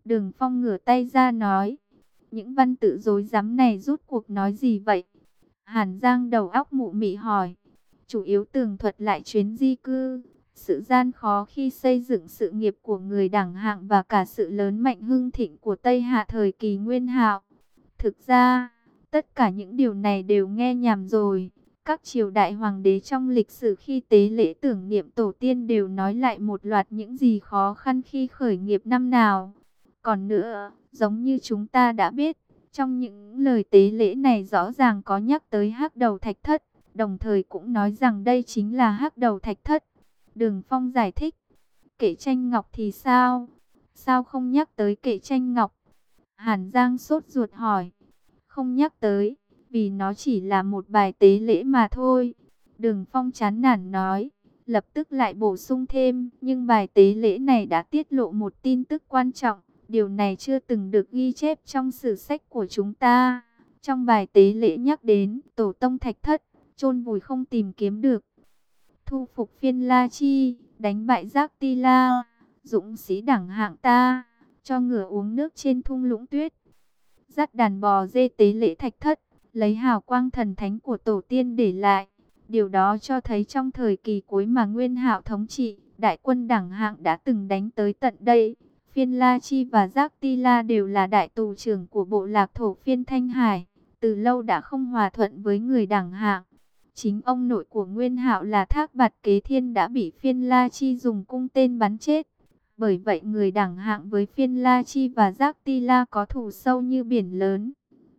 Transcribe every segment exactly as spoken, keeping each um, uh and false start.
Đường Phong ngửa tay ra nói, những văn tự rối rắm này rút cuộc nói gì vậy? Hàn Giang đầu óc mụ mị hỏi, chủ yếu tường thuật lại chuyến di cư, sự gian khó khi xây dựng sự nghiệp của người đẳng hạng và cả sự lớn mạnh hưng thịnh của Tây Hạ thời kỳ Nguyên Hạo. Thực ra, tất cả những điều này đều nghe nhảm rồi. Các triều đại hoàng đế trong lịch sử khi tế lễ tưởng niệm tổ tiên đều nói lại một loạt những gì khó khăn khi khởi nghiệp năm nào. Còn nữa, giống như chúng ta đã biết, trong những lời tế lễ này rõ ràng có nhắc tới Hắc Đầu Thạch Thất, đồng thời cũng nói rằng đây chính là Hắc Đầu Thạch Thất. Đường Phong giải thích, kệ tranh ngọc thì sao? Sao không nhắc tới kệ tranh ngọc? Hàn Giang sốt ruột hỏi, không nhắc tới, vì nó chỉ là một bài tế lễ mà thôi. Đường Phong chán nản nói, lập tức lại bổ sung thêm, nhưng bài tế lễ này đã tiết lộ một tin tức quan trọng. Điều này chưa từng được ghi chép trong sử sách của chúng ta. Trong bài tế lễ nhắc đến tổ tông Thạch Thất, chôn vùi không tìm kiếm được. Thu phục Phiên La Chi, đánh bại Giác Ti La, dũng sĩ đẳng hạng ta, cho ngựa uống nước trên thung lũng tuyết. Dắt đàn bò dê tế lễ Thạch Thất, lấy hào quang thần thánh của tổ tiên để lại. Điều đó cho thấy trong thời kỳ cuối mà Nguyên Hạo thống trị, đại quân đẳng hạng đã từng đánh tới tận đây. Phiên La Chi và Giác Ti La đều là đại tù trưởng của bộ lạc thổ phiên Thanh Hải, từ lâu đã không hòa thuận với người đẳng hạng. Chính ông nội của Nguyên Hạo là Thác Bạt Kế Thiên đã bị Phiên La Chi dùng cung tên bắn chết. Bởi vậy người đẳng hạng với Phiên La Chi và Giác Ti La có thù sâu như biển lớn.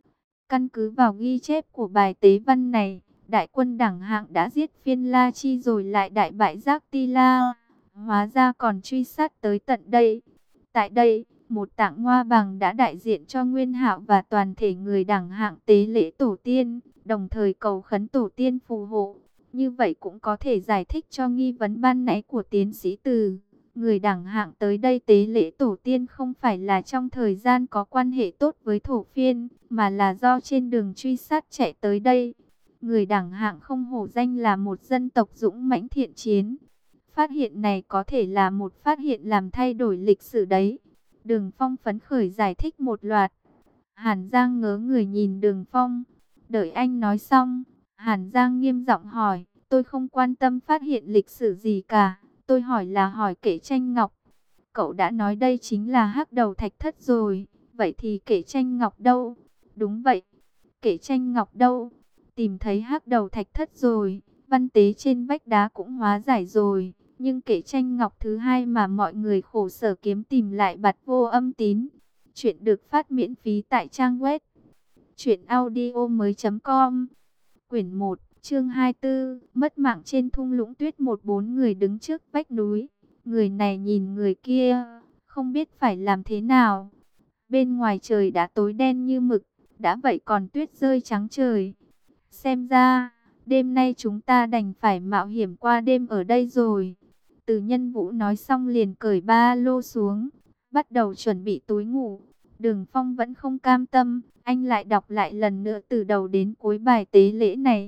Căn cứ vào ghi chép của bài tế văn này, đại quân đẳng hạng đã giết Phiên La Chi rồi lại đại bại Giác Ti La. Hóa ra còn truy sát tới tận đây. Tại đây, một tạng hoa bằng đã đại diện cho Nguyên Hạo và toàn thể người đẳng hạng tế lễ tổ tiên, đồng thời cầu khấn tổ tiên phù hộ. Như vậy cũng có thể giải thích cho nghi vấn ban nãy của tiến sĩ Từ. Người đẳng hạng tới đây tế lễ tổ tiên không phải là trong thời gian có quan hệ tốt với thổ phiên, mà là do trên đường truy sát chạy tới đây. Người đẳng hạng không hổ danh là một dân tộc dũng mãnh thiện chiến. Phát hiện này có thể là một phát hiện làm thay đổi lịch sử đấy. Đường Phong phấn khởi giải thích một loạt. Hàn Giang ngớ người nhìn Đường Phong. Đợi anh nói xong, Hàn Giang nghiêm giọng hỏi, tôi không quan tâm phát hiện lịch sử gì cả. Tôi hỏi là hỏi kệ tranh ngọc. Cậu đã nói đây chính là Hắc Đầu Thạch Thất rồi. Vậy thì kệ tranh ngọc đâu? Đúng vậy. Kệ tranh ngọc đâu? Tìm thấy Hắc Đầu Thạch Thất rồi. Văn tế trên vách đá cũng hóa giải rồi. Nhưng kệ tranh ngọc thứ hai mà mọi người khổ sở kiếm tìm lại bặt vô âm tín. Chuyện được phát miễn phí tại trang web truyện audio mới chấm com. Quyển một, chương hai mươi tư, mất mạng trên thung lũng tuyết. Một bốn người đứng trước vách núi. Người này nhìn người kia, không biết phải làm thế nào. Bên ngoài trời đã tối đen như mực, đã vậy còn tuyết rơi trắng trời. Xem ra, đêm nay chúng ta đành phải mạo hiểm qua đêm ở đây rồi. Từ Nhân Vũ nói xong liền cởi ba lô xuống, bắt đầu chuẩn bị túi ngủ. Đường Phong vẫn không cam tâm, anh lại đọc lại lần nữa từ đầu đến cuối bài tế lễ này.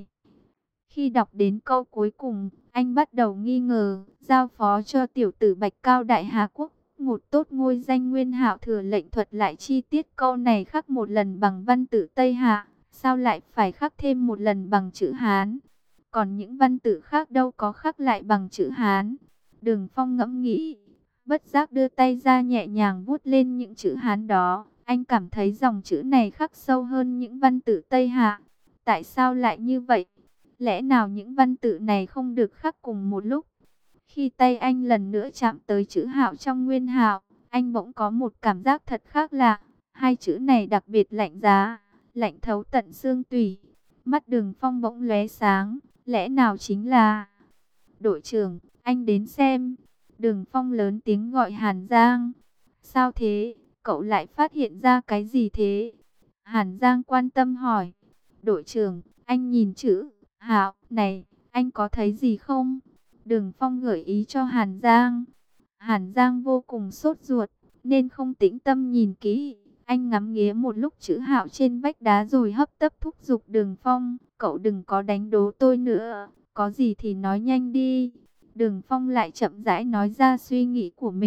Khi đọc đến câu cuối cùng, anh bắt đầu nghi ngờ, giao phó cho tiểu tử Bạch Cao Đại Hà Quốc, ngột tốt ngôi danh Nguyên Hạo thừa lệnh thuật lại chi tiết câu này khắc một lần bằng văn tự Tây Hạ, sao lại phải khắc thêm một lần bằng chữ Hán? Còn những văn tự khác đâu có khắc lại bằng chữ Hán. Đường Phong ngẫm nghĩ, bất giác đưa tay ra nhẹ nhàng vuốt lên những chữ Hán đó. Anh cảm thấy dòng chữ này khắc sâu hơn những văn tự Tây Hạ. Tại sao lại như vậy? Lẽ nào những văn tự này không được khắc cùng một lúc? Khi tay anh lần nữa chạm tới chữ Hạo trong Nguyên Hạo, anh bỗng có một cảm giác thật khác lạ. Hai chữ này đặc biệt lạnh giá, lạnh thấu tận xương tủy. Mắt Đường Phong bỗng lóe sáng, lẽ nào chính là... Đội trưởng, anh đến xem. Đường Phong lớn tiếng gọi Hàn Giang. Sao thế? Cậu lại phát hiện ra cái gì thế? Hàn Giang quan tâm hỏi. Đội trưởng, anh nhìn chữ Hạo này, anh có thấy gì không? Đường Phong gợi ý cho Hàn Giang. Hàn Giang vô cùng sốt ruột, nên không tĩnh tâm nhìn kỹ. Anh ngắm nghía một lúc chữ Hạo trên vách đá rồi hấp tấp thúc giục Đường Phong. Cậu đừng có đánh đố tôi nữa, có gì thì nói nhanh đi. Đường Phong lại chậm rãi nói ra suy nghĩ của mình,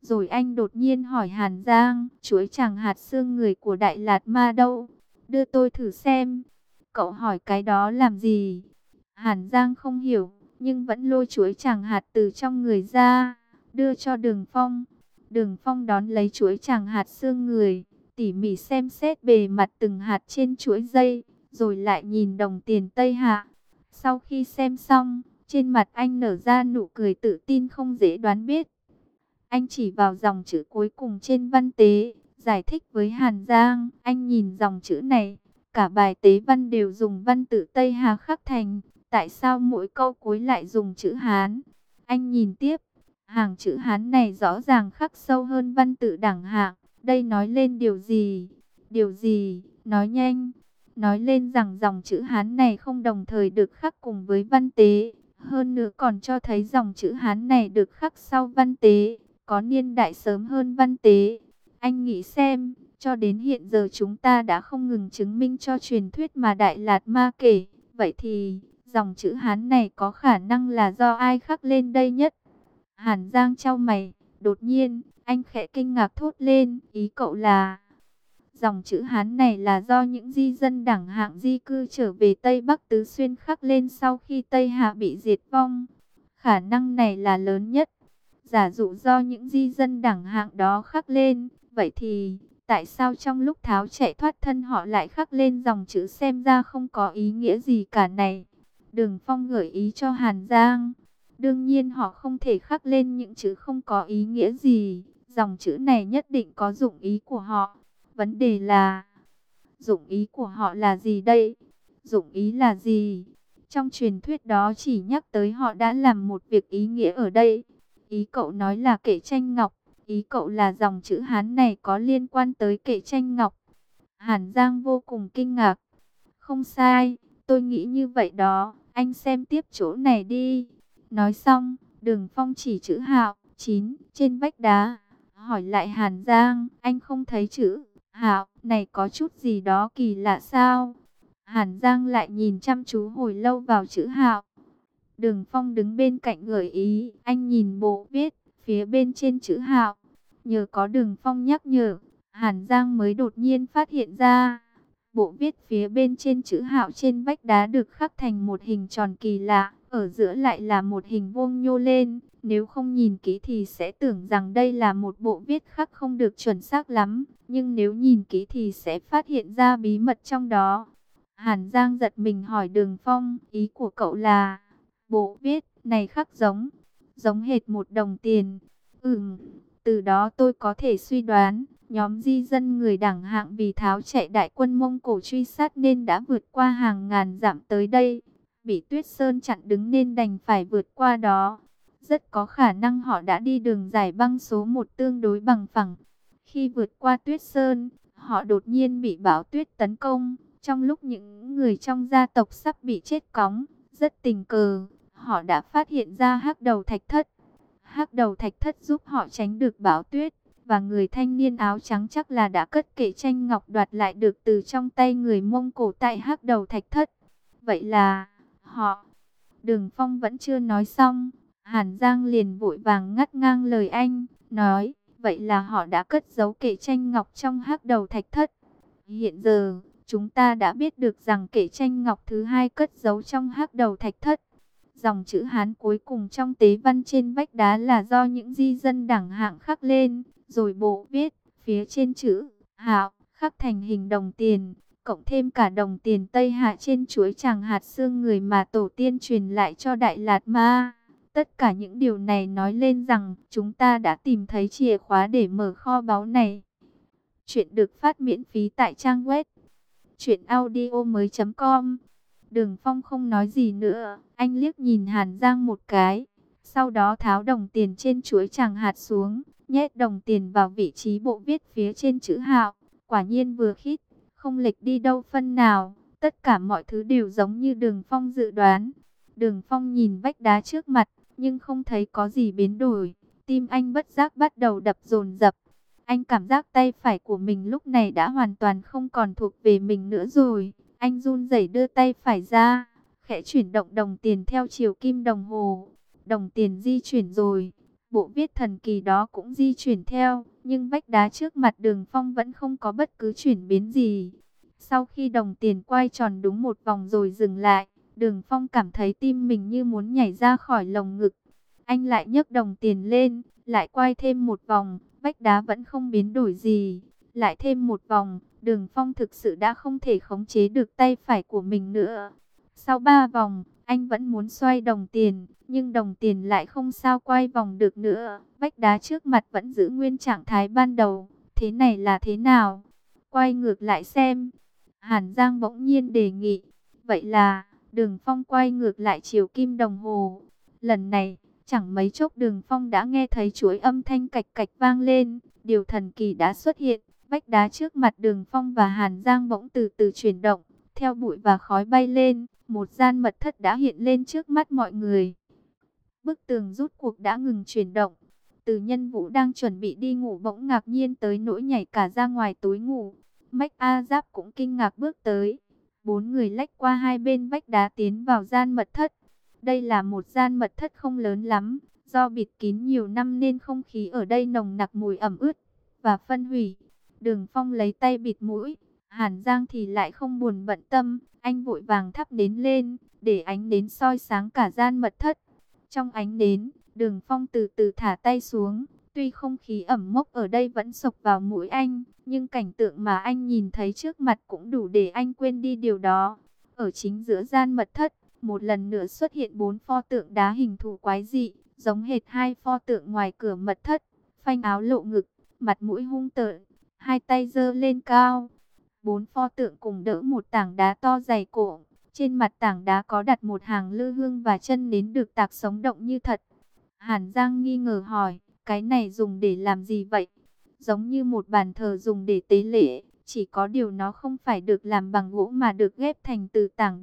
Rồi anh đột nhiên hỏi Hàn Giang, chuỗi chàng hạt xương người của Đại Lạt Ma đâu? Đưa tôi thử xem. Cậu hỏi cái đó làm gì? Hàn Giang không hiểu, nhưng vẫn lôi chuỗi chàng hạt từ trong người ra, đưa cho Đường Phong. Đường Phong đón lấy chuỗi chàng hạt xương người, tỉ mỉ xem xét bề mặt từng hạt trên chuỗi dây, rồi lại nhìn đồng tiền Tây Hạ. Sau khi xem xong, trên mặt anh nở ra nụ cười tự tin không dễ đoán biết. Anh chỉ vào dòng chữ cuối cùng trên văn tế, giải thích với Hàn Giang, anh nhìn dòng chữ này, cả bài tế văn đều dùng văn tự Tây Hà khắc thành, tại sao mỗi câu cuối lại dùng chữ Hán? Anh nhìn tiếp, hàng chữ Hán này rõ ràng khắc sâu hơn văn tự đẳng hạng, đây nói lên điều gì? Điều gì? Nói nhanh, nói lên rằng dòng chữ Hán này không đồng thời được khắc cùng với văn tế, hơn nữa còn cho thấy dòng chữ Hán này được khắc sau văn tế, có niên đại sớm hơn văn tế. Anh nghĩ xem, cho đến hiện giờ chúng ta đã không ngừng chứng minh cho truyền thuyết mà Đại Lạt Ma kể. Vậy thì, dòng chữ Hán này có khả năng là do ai khắc lên đây nhất? Hàn Giang chau mày, đột nhiên, anh khẽ kinh ngạc thốt lên, ý cậu là... Dòng chữ Hán này là do những di dân đẳng hạng di cư trở về Tây Bắc Tứ Xuyên khắc lên sau khi Tây Hạ bị diệt vong. Khả năng này là lớn nhất. Giả dụ do những di dân đẳng hạng đó khắc lên, vậy thì tại sao trong lúc tháo chạy thoát thân họ lại khắc lên dòng chữ xem ra không có ý nghĩa gì cả này? Đường Phong gợi ý cho Hàn Giang. Đương nhiên họ không thể khắc lên những chữ không có ý nghĩa gì. Dòng chữ này nhất định có dụng ý của họ. Vấn đề là, dụng ý của họ là gì đây? Dụng ý là gì? Trong truyền thuyết đó chỉ nhắc tới họ đã làm một việc ý nghĩa ở đây. Ý cậu nói là kệ tranh ngọc. Ý cậu là dòng chữ Hán này có liên quan tới kệ tranh ngọc. Hàn Giang vô cùng kinh ngạc. Không sai, tôi nghĩ như vậy đó. Anh xem tiếp chỗ này đi. Nói xong, Đường Phong chỉ chữ Hạo chín trên vách đá. Hỏi lại Hàn Giang, anh không thấy chữ Hạo này có chút gì đó kỳ lạ sao? Hàn Giang lại nhìn chăm chú hồi lâu vào chữ Hạo. Đường Phong đứng bên cạnh gợi ý, anh nhìn bộ viết phía bên trên chữ Hạo. Nhờ có Đường Phong nhắc nhở, Hàn Giang mới đột nhiên phát hiện ra, bộ viết phía bên trên chữ Hạo trên vách đá được khắc thành một hình tròn kỳ lạ, ở giữa lại là một hình vuông nhô lên. Nếu không nhìn kỹ thì sẽ tưởng rằng đây là một bộ viết khắc không được chuẩn xác lắm, nhưng nếu nhìn kỹ thì sẽ phát hiện ra bí mật trong đó. Hàn Giang giật mình hỏi Đường Phong, ý của cậu là bộ viết này khắc giống, giống hệt một đồng tiền? Ừm, từ đó tôi có thể suy đoán, nhóm di dân người đẳng hạng vì tháo chạy đại quân Mông Cổ truy sát nên đã vượt qua hàng ngàn dặm tới đây. Bị Tuyết Sơn chặn đứng nên đành phải vượt qua đó. Rất có khả năng họ đã đi đường giải băng số một tương đối bằng phẳng. Khi vượt qua Tuyết Sơn, họ đột nhiên bị bão tuyết tấn công. Trong lúc những người trong gia tộc sắp bị chết cóng, rất tình cờ, họ đã phát hiện ra Hắc Đầu Thạch Thất. Hắc Đầu Thạch Thất giúp họ tránh được bão tuyết, và người thanh niên áo trắng chắc là đã cất kệ tranh ngọc đoạt lại được từ trong tay người Mông Cổ tại Hắc Đầu Thạch Thất. Vậy là họ... Đường Phong vẫn chưa nói xong, Hàn Giang liền vội vàng ngắt ngang lời anh, nói, vậy là họ đã cất giấu kệ tranh ngọc trong Hắc Đầu Thạch Thất. Hiện giờ, chúng ta đã biết được rằng kệ tranh ngọc thứ hai cất giấu trong Hắc Đầu Thạch Thất. Dòng chữ Hán cuối cùng trong tế văn trên vách đá là do những di dân đẳng hạng khắc lên, rồi bộ viết phía trên chữ Hạo khắc thành hình đồng tiền, cộng thêm cả đồng tiền Tây Hạ trên chuỗi tràng hạt xương người mà tổ tiên truyền lại cho Đại Lạt Ma. Tất cả những điều này nói lên rằng chúng ta đã tìm thấy chìa khóa để mở kho báu này. Chuyện được phát miễn phí tại trang web truyện audio mới chấm com. Đường Phong không nói gì nữa, anh liếc nhìn Hàn Giang một cái, sau đó tháo đồng tiền trên chuỗi tràng hạt xuống, nhét đồng tiền vào vị trí bộ viết phía trên chữ Hạo. Quả nhiên vừa khít, không lệch đi đâu phân nào, tất cả mọi thứ đều giống như Đường Phong dự đoán. Đường Phong nhìn vách đá trước mặt, nhưng không thấy có gì biến đổi, tim anh bất giác bắt đầu đập dồn dập. Anh cảm giác tay phải của mình lúc này đã hoàn toàn không còn thuộc về mình nữa rồi. Anh run rẩy đưa tay phải ra, khẽ chuyển động đồng tiền theo chiều kim đồng hồ. Đồng tiền di chuyển rồi, bộ viết thần kỳ đó cũng di chuyển theo, nhưng vách đá trước mặt Đường Phong vẫn không có bất cứ chuyển biến gì. Sau khi đồng tiền quay tròn đúng một vòng rồi dừng lại, Đường Phong cảm thấy tim mình như muốn nhảy ra khỏi lồng ngực. Anh lại nhấc đồng tiền lên, lại quay thêm một vòng, vách đá vẫn không biến đổi gì. Lại thêm một vòng, Đường Phong thực sự đã không thể khống chế được tay phải của mình nữa. Sau ba vòng, anh vẫn muốn xoay đồng tiền, nhưng đồng tiền lại không sao quay vòng được nữa. Vách đá trước mặt vẫn giữ nguyên trạng thái ban đầu. Thế này là thế nào? Quay ngược lại xem. Hàn Giang bỗng nhiên đề nghị. Vậy là, Đường Phong quay ngược lại chiều kim đồng hồ. Lần này, chẳng mấy chốc Đường Phong đã nghe thấy chuỗi âm thanh cạch cạch vang lên. Điều thần kỳ đã xuất hiện. Vách đá trước mặt Đường Phong và Hàn Giang bỗng từ từ chuyển động. Theo bụi và khói bay lên, một gian mật thất đã hiện lên trước mắt mọi người. Bức tường rút cuộc đã ngừng chuyển động. Từ Nhân Vũ đang chuẩn bị đi ngủ bỗng ngạc nhiên tới nỗi nhảy cả ra ngoài túi ngủ. Mách A Giáp cũng kinh ngạc bước tới. Bốn người lách qua hai bên vách đá tiến vào gian mật thất. Đây là một gian mật thất không lớn lắm. Do bịt kín nhiều năm nên không khí ở đây nồng nặc mùi ẩm ướt và phân hủy. Đường Phong lấy tay bịt mũi. Hàn Giang thì lại không buồn bận tâm. Anh vội vàng thắp nến lên, để ánh nến soi sáng cả gian mật thất. Trong ánh nến, Đường Phong từ từ thả tay xuống. Tuy không khí ẩm mốc ở đây vẫn xộc vào mũi anh, nhưng cảnh tượng mà anh nhìn thấy trước mặt cũng đủ để anh quên đi điều đó. Ở chính giữa gian mật thất, một lần nữa xuất hiện bốn pho tượng đá hình thù quái dị, giống hệt hai pho tượng ngoài cửa mật thất. Phanh áo lộ ngực, mặt mũi hung tợn, hai tay giơ lên cao. Bốn pho tượng cùng đỡ một tảng đá to dày cộm. Trên mặt tảng đá có đặt một hàng lư hương và chân nến được tạc sống động như thật. Hàn Giang nghi ngờ hỏi, cái này dùng để làm gì vậy? Giống như một bàn thờ dùng để tế lễ, chỉ có điều nó không phải được làm bằng gỗ mà được ghép thành từ tảng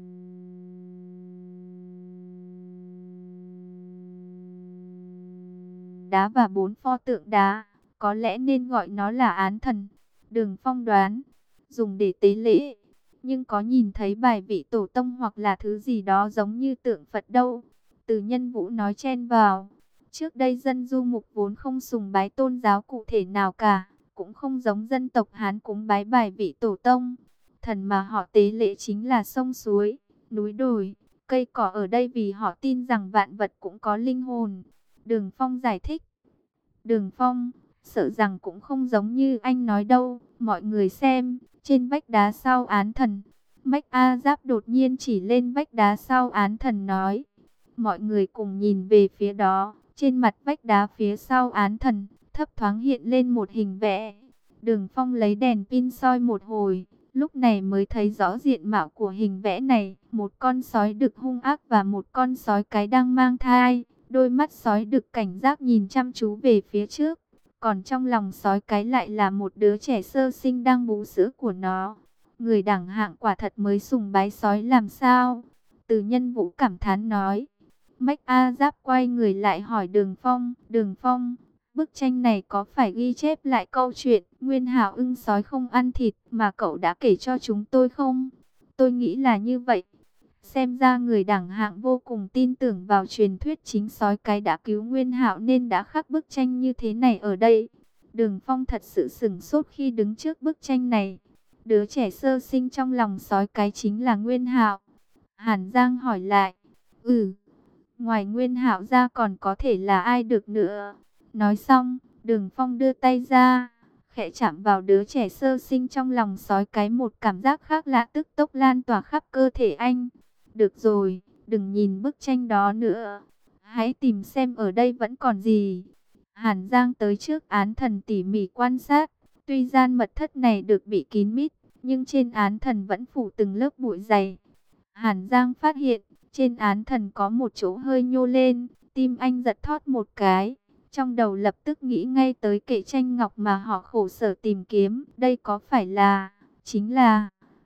đá và bốn pho tượng đá. Có lẽ nên gọi nó là án thần. Đường Phong đoán, dùng để tế lễ. Nhưng có nhìn thấy bài vị tổ tông hoặc là thứ gì đó giống như tượng Phật đâu. Từ Nhân Vũ nói chen vào. Trước đây dân du mục vốn không sùng bái tôn giáo cụ thể nào cả. Cũng không giống dân tộc Hán cúng bái bài vị tổ tông. Thần mà họ tế lễ chính là sông suối, núi đồi, cây cỏ ở đây, vì họ tin rằng vạn vật cũng có linh hồn. Đường Phong giải thích. Đường Phong, sợ rằng cũng không giống như anh nói đâu. Mọi người xem, trên vách đá sau án thần. Mách A Giáp đột nhiên chỉ lên vách đá sau án thần nói. Mọi người cùng nhìn về phía đó. Trên mặt vách đá phía sau án thần, thấp thoáng hiện lên một hình vẽ. Đường Phong lấy đèn pin soi một hồi, lúc này mới thấy rõ diện mạo của hình vẽ này. Một con sói đực hung ác và một con sói cái đang mang thai. Đôi mắt sói đực cảnh giác nhìn chăm chú về phía trước. Còn trong lòng sói cái lại là một đứa trẻ sơ sinh đang bú sữa của nó. Người đẳng hạng quả thật mới sùng bái sói làm sao? Từ Nhân Vũ cảm thán nói. Mách A Giáp quay người lại hỏi Đường Phong. Đường Phong, bức tranh này có phải ghi chép lại câu chuyện Nguyên Hạo ưng sói không ăn thịt mà cậu đã kể cho chúng tôi không? Tôi nghĩ là như vậy. Xem ra người đẳng hạng vô cùng tin tưởng vào truyền thuyết chính sói cái đã cứu Nguyên Hạo nên đã khắc bức tranh như thế này ở đây. Đường Phong thật sự sửng sốt khi đứng trước bức tranh này. Đứa trẻ sơ sinh trong lòng sói cái chính là Nguyên Hạo. Hàn Giang hỏi lại. Ừ, ngoài Nguyên Hạo ra còn có thể là ai được nữa? Nói xong, Đường Phong đưa tay ra, khẽ chạm vào đứa trẻ sơ sinh trong lòng sói cái. Một cảm giác khác lạ tức tốc lan tỏa khắp cơ thể anh. Được rồi, đừng nhìn bức tranh đó nữa. Hãy tìm xem ở đây vẫn còn gì. Hàn Giang tới trước án thần tỉ mỉ quan sát. Tuy gian mật thất này được bị kín mít, nhưng trên án thần vẫn phủ từng lớp bụi dày. Hàn Giang phát hiện, trên án thần có một chỗ hơi nhô lên. Tim anh giật thót một cái. Trong đầu lập tức nghĩ ngay tới kệ tranh ngọc mà họ khổ sở tìm kiếm. Đây có phải là, chính là...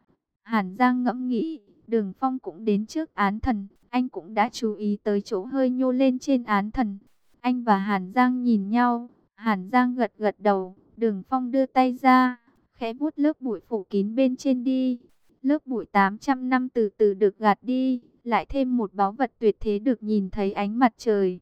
Hàn Giang ngẫm nghĩ, Đường Phong cũng đến trước án thần. Anh cũng đã chú ý tới chỗ hơi nhô lên trên án thần. Anh và Hàn Giang nhìn nhau. Hàn Giang gật gật đầu. Đường Phong đưa tay ra, khẽ vuốt lớp bụi phủ kín bên trên đi. Lớp bụi tám trăm năm từ từ được gạt đi. Lại thêm một báu vật tuyệt thế được nhìn thấy ánh mặt trời.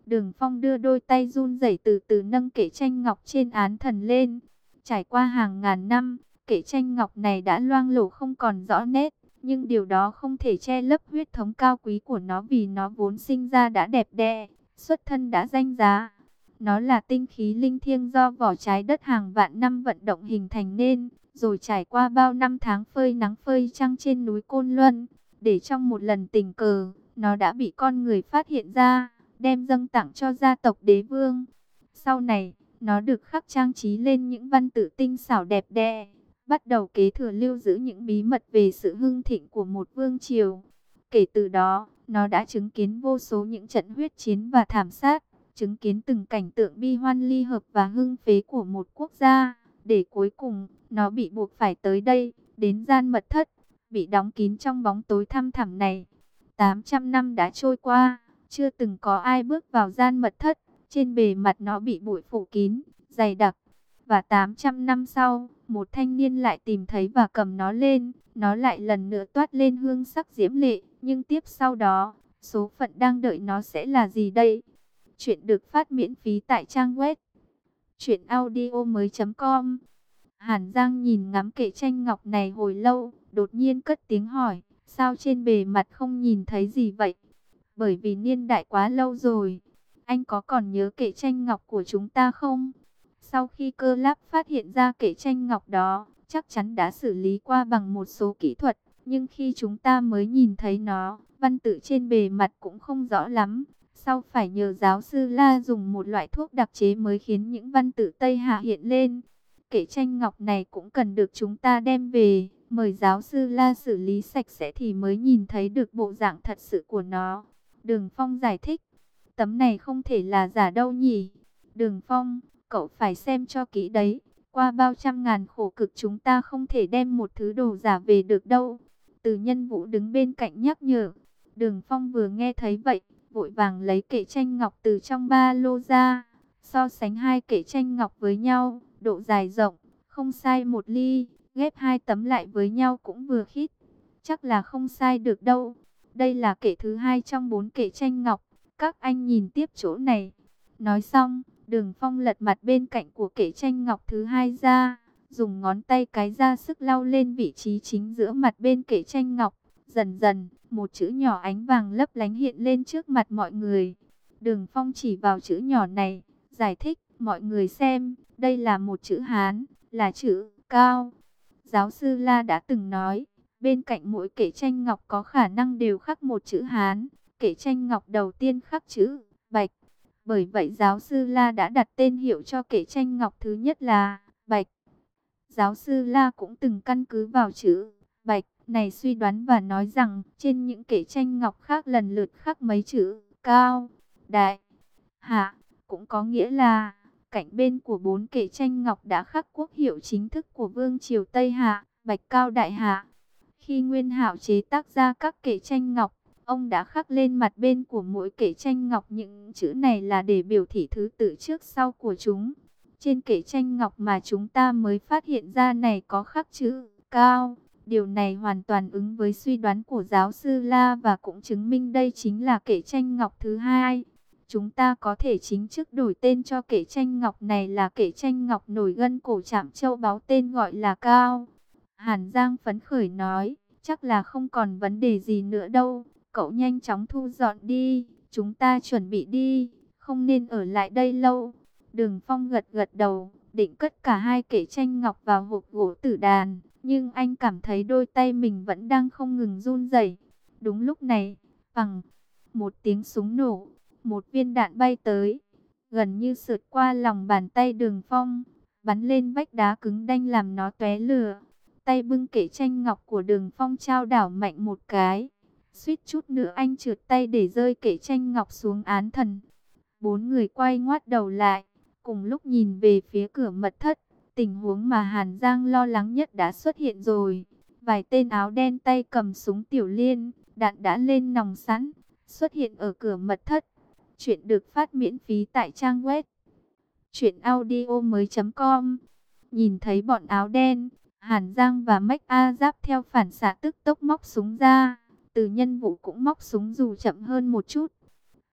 Đường Phong đưa đôi tay run rẩy từ từ nâng kệ tranh ngọc trên án thần lên. Trải qua hàng ngàn năm, kệ tranh ngọc này đã loang lổ không còn rõ nét, nhưng điều đó không thể che lấp huyết thống cao quý của nó, vì nó vốn sinh ra đã đẹp đẽ, xuất thân đã danh giá. Nó là tinh khí linh thiêng do vỏ trái đất hàng vạn năm vận động hình thành nên, rồi trải qua bao năm tháng phơi nắng phơi trăng trên núi Côn Luân, để trong một lần tình cờ, nó đã bị con người phát hiện ra, đem dâng tặng cho gia tộc đế vương. Sau này, nó được khắc trang trí lên những văn tự tinh xảo đẹp đẽ, bắt đầu kế thừa lưu giữ những bí mật về sự hưng thịnh của một vương triều. Kể từ đó, nó đã chứng kiến vô số những trận huyết chiến và thảm sát, chứng kiến từng cảnh tượng bi hoan ly hợp và hưng phế của một quốc gia, để cuối cùng, nó bị buộc phải tới đây, đến gian mật thất, bị đóng kín trong bóng tối thăm thẳm này. tám trăm năm đã trôi qua, chưa từng có ai bước vào gian mật thất, trên bề mặt nó bị bụi phủ kín, dày đặc. Và tám trăm năm sau, một thanh niên lại tìm thấy và cầm nó lên, nó lại lần nữa toát lên hương sắc diễm lệ, nhưng tiếp sau đó, số phận đang đợi nó sẽ là gì đây? Chuyện được phát miễn phí tại trang web truyện audio mới chấm com. Hàn Giang nhìn ngắm kệ tranh ngọc này hồi lâu, đột nhiên cất tiếng hỏi, sao trên bề mặt không nhìn thấy gì vậy? Bởi vì niên đại quá lâu rồi. Anh có còn nhớ kệ tranh ngọc của chúng ta không? Sau khi Cơ Láp phát hiện ra kệ tranh ngọc đó, chắc chắn đã xử lý qua bằng một số kỹ thuật, nhưng khi chúng ta mới nhìn thấy nó, văn tự trên bề mặt cũng không rõ lắm. Sau phải nhờ giáo sư La dùng một loại thuốc đặc chế mới khiến những văn tự Tây Hạ hiện lên. Kệ tranh ngọc này cũng cần được chúng ta đem về, mời giáo sư La xử lý sạch sẽ thì mới nhìn thấy được bộ dạng thật sự của nó. Đường Phong giải thích, tấm này không thể là giả đâu nhỉ? Đường Phong, cậu phải xem cho kỹ đấy. Qua bao trăm ngàn khổ cực chúng ta không thể đem một thứ đồ giả về được đâu. Từ Nhân Vũ đứng bên cạnh nhắc nhở. Đường Phong vừa nghe thấy vậy, vội vàng lấy kệ tranh ngọc từ trong ba lô ra. So sánh hai kệ tranh ngọc với nhau, độ dài rộng, không sai một ly. Ghép hai tấm lại với nhau cũng vừa khít. Chắc là không sai được đâu. Đây là kệ thứ hai trong bốn kệ tranh ngọc. Các anh nhìn tiếp chỗ này. Nói xong, Đường Phong lật mặt bên cạnh của kệ tranh ngọc thứ hai ra, dùng ngón tay cái ra sức lau lên vị trí chính giữa mặt bên kệ tranh ngọc. Dần dần, một chữ nhỏ ánh vàng lấp lánh hiện lên trước mặt mọi người. Đường Phong chỉ vào chữ nhỏ này, giải thích, mọi người xem, đây là một chữ Hán, là chữ Cao. Giáo sư La đã từng nói, bên cạnh mỗi kệ tranh ngọc có khả năng đều khắc một chữ Hán. Kệ tranh ngọc đầu tiên khắc chữ Bạch. Bởi vậy giáo sư La đã đặt tên hiệu cho kệ tranh ngọc thứ nhất là Bạch. Giáo sư La cũng từng căn cứ vào chữ Bạch này suy đoán và nói rằng trên những kệ tranh ngọc khác lần lượt khắc mấy chữ Cao, Đại, Hạ, cũng có nghĩa là cạnh bên của bốn kệ tranh ngọc đã khắc quốc hiệu chính thức của vương triều Tây Hạ, Bạch Cao Đại Hạ. Khi Nguyên Hạo chế tác ra các kệ tranh ngọc, ông đã khắc lên mặt bên của mỗi kệ tranh ngọc những chữ này là để biểu thị thứ tự trước sau của chúng. Trên kệ tranh ngọc mà chúng ta mới phát hiện ra này có khắc chữ Cao. Điều này hoàn toàn ứng với suy đoán của giáo sư La và cũng chứng minh đây chính là kệ tranh ngọc thứ hai. Chúng ta có thể chính thức đổi tên cho kệ tranh ngọc này là kệ tranh ngọc nổi gân cổ Trạm Châu Báu, tên gọi là Cao. Hàn Giang phấn khởi nói, chắc là không còn vấn đề gì nữa đâu. Cậu nhanh chóng thu dọn đi, chúng ta chuẩn bị đi, không nên ở lại đây lâu. Đường Phong gật gật đầu, định cất cả hai kệ tranh ngọc vào hộp gỗ tử đàn, nhưng anh cảm thấy đôi tay mình vẫn đang không ngừng run rẩy. Đúng lúc này, bằng một tiếng súng nổ, một viên đạn bay tới, gần như sượt qua lòng bàn tay Đường Phong, bắn lên vách đá cứng đanh làm nó tóe lửa. Tay bưng kệ tranh ngọc của Đường Phong chao đảo mạnh một cái, suýt chút nữa anh trượt tay để rơi kệ tranh ngọc xuống án thần. Bốn người quay ngoắt đầu lại, cùng lúc nhìn về phía cửa mật thất. Tình huống mà Hàn Giang lo lắng nhất đã xuất hiện rồi. Vài tên áo đen tay cầm súng tiểu liên, đạn đã lên nòng sẵn, xuất hiện ở cửa mật thất. Chuyện được phát miễn phí tại trang web truyện audio mới chấm com. Nhìn thấy bọn áo đen, Hàn Giang và Mách A Giáp theo phản xạ tức tốc móc súng ra. Từ Nhân Vũ cũng móc súng dù chậm hơn một chút.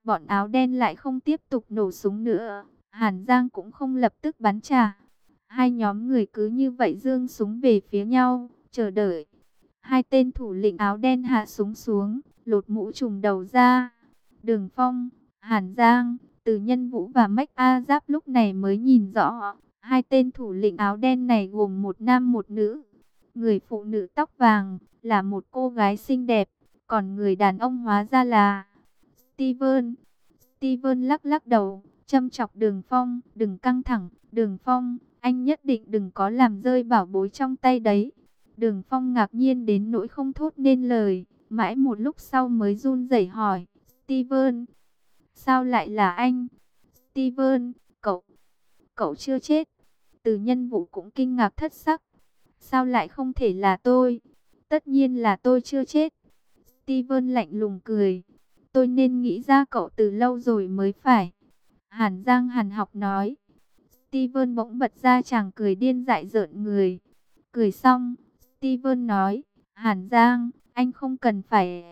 Bọn áo đen lại không tiếp tục nổ súng nữa. Hàn Giang cũng không lập tức bắn trả. Hai nhóm người cứ như vậy giương súng về phía nhau, chờ đợi. Hai tên thủ lĩnh áo đen hạ súng xuống, lột mũ trùm đầu ra. Đường Phong, Hàn Giang, Từ Nhân Vũ và Mách A Giáp lúc này mới nhìn rõ. Hai tên thủ lĩnh áo đen này gồm một nam một nữ. Người phụ nữ tóc vàng là một cô gái xinh đẹp, còn người đàn ông hóa ra là Steven. Steven lắc lắc đầu, châm chọc Đường Phong, đừng căng thẳng, Đường Phong, anh nhất định đừng có làm rơi bảo bối trong tay đấy. Đường Phong ngạc nhiên đến nỗi không thốt nên lời, mãi một lúc sau mới run rẩy hỏi, Steven, sao lại là anh? Steven, cậu, cậu chưa chết. Từ Nhân Vũ cũng kinh ngạc thất sắc, sao lại không thể là tôi? Tất nhiên là tôi chưa chết. Steven lạnh lùng cười, tôi nên nghĩ ra cậu từ lâu rồi mới phải. Hàn Giang hàn học nói. Steven bỗng bật ra chàng cười điên dại rợn người. Cười xong, Steven nói, Hàn Giang, anh không cần phải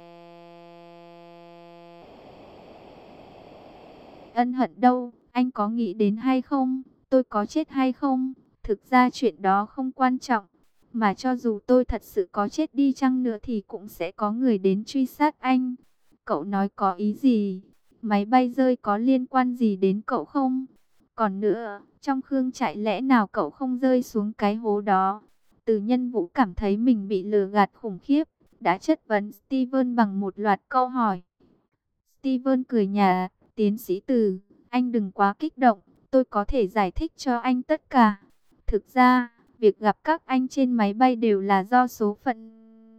ân hận đâu. Anh có nghĩ đến hay không, tôi có chết hay không? Thực ra chuyện đó không quan trọng. Mà cho dù tôi thật sự có chết đi chăng nữa thì cũng sẽ có người đến truy sát anh. Cậu nói có ý gì? Máy bay rơi có liên quan gì đến cậu không? Còn nữa, trong Khương trại lẽ nào cậu không rơi xuống cái hố đó? Từ Nhân Vũ cảm thấy mình bị lừa gạt khủng khiếp, đã chất vấn Steven bằng một loạt câu hỏi. Steven cười nhạt, tiến sĩ Từ, anh đừng quá kích động, tôi có thể giải thích cho anh tất cả. Thực ra, việc gặp các anh trên máy bay đều là do số phận